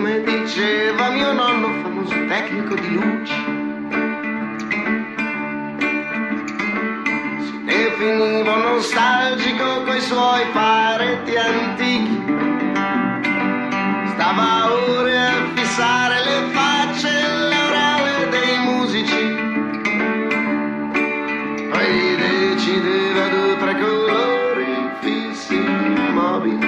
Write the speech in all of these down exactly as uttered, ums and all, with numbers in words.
come diceva mio nonno, famoso tecnico di luci. Si definiva nostalgico coi suoi faretti antichi. Stava ore a fissare le facce e le aureole dei musici. Poi decideva due o tre colori fissi, immobili.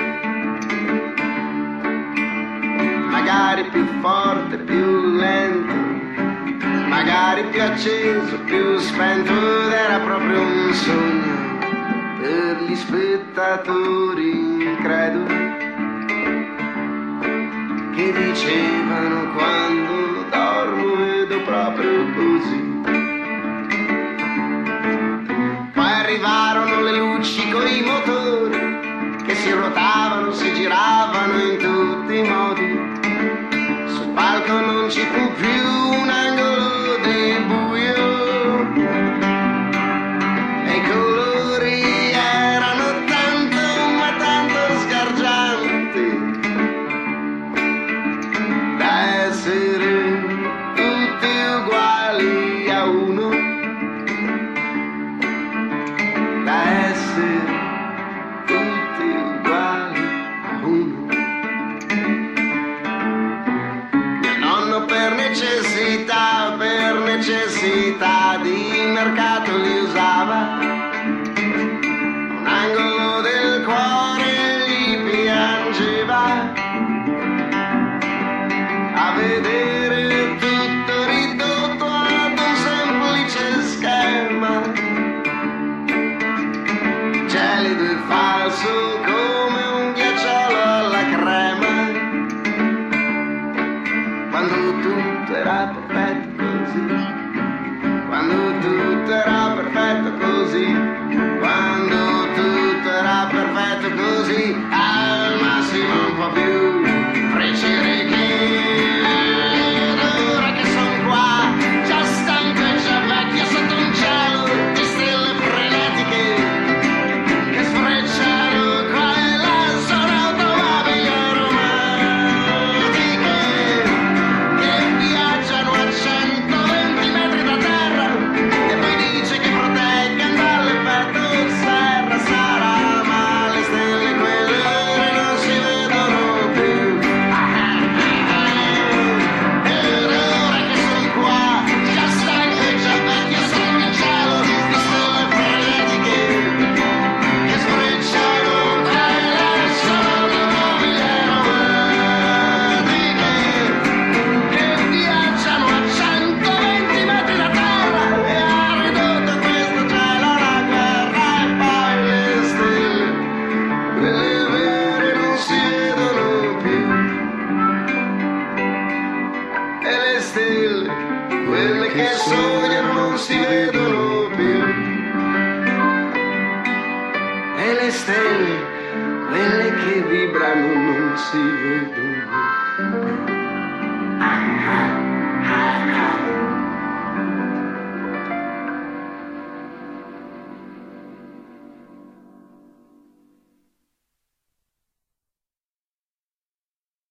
Magari più forte, più lento, magari più acceso, più spento, ed era proprio un sogno per gli spettatori increduli che dicevano: quando dormo vedo proprio così. Poi arrivarono le luci coi motori che si ruotavano, si giravano in tutti i modi. Sul palco non ci fu più un angolo di buio e i colori erano tanto ma tanto sgargianti da essere tutti uguali a uno, da essere tutti uguali a uno. Per necessità, per necessità di mercato li usava. Un angolo del cuore gli piangeva a vedere tutto ridotto ad un semplice schema, gelido e falso come un ghiacciolo alla crema. Quando tutto era perfetto così, quando tutto era perfetto così, quando tutto era perfetto così, al massimo un po' più frecce righe. Ed ora che son qua, già stanco e già vecchio sotto un cielo di stelle frenetiche che sfrecciano qua e là, sono automobili aromatiche viaggiano a centoventi metri da terra e poi dice che proteggono dall'effetto serra. Sarà, ma le stelle quelle non si vedono più. Ed ora che son qua, già stanco e già vecchio sotto il cielo di stelle frenetiche che sfrecciano qua e là, sono automobili aromatiche che viaggiano a centoventi metri da terra e ha ridotto questo cielo alla guerra. E poi le stelle, quelle vere, non si vedono più. E le stelle, quelle che sognano, non si vedono più. E le stelle, quelle che vibrano, non si vedono